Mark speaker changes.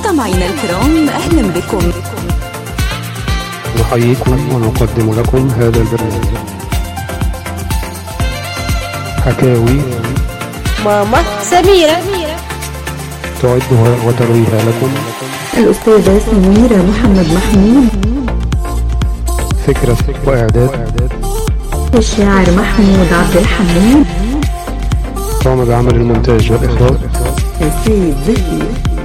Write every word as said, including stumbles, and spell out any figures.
Speaker 1: مستمعينا الكرام، أهلا بكم.
Speaker 2: نحييكم ونقدم لكم هذا البرنامج حكاوي
Speaker 3: ماما سميرة،
Speaker 2: تعدها وترويها لكم
Speaker 4: الأستاذة سميرة محمد محمود.
Speaker 2: فكرة وإعداد
Speaker 4: الشاعر محمود عبد الحميد.
Speaker 2: قام بعمل المونتاج والإخراج
Speaker 4: السيد زكي.